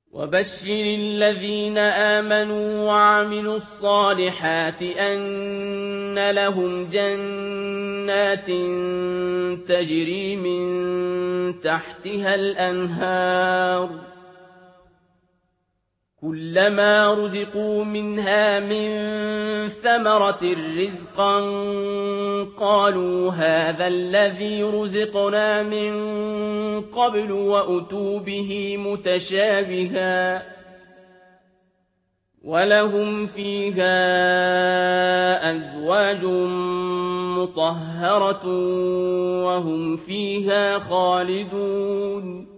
وبشر الذين آمنوا وعملوا الصالحات أن لهم جنات تجري من تحتها الأنهار كلما رزقوا منها من ثمرة رزقا قالوا هذا الذي رزقنا من قبل وأتوا به متشابها ولهم فيها أزواج مطهرة وهم فيها خالدون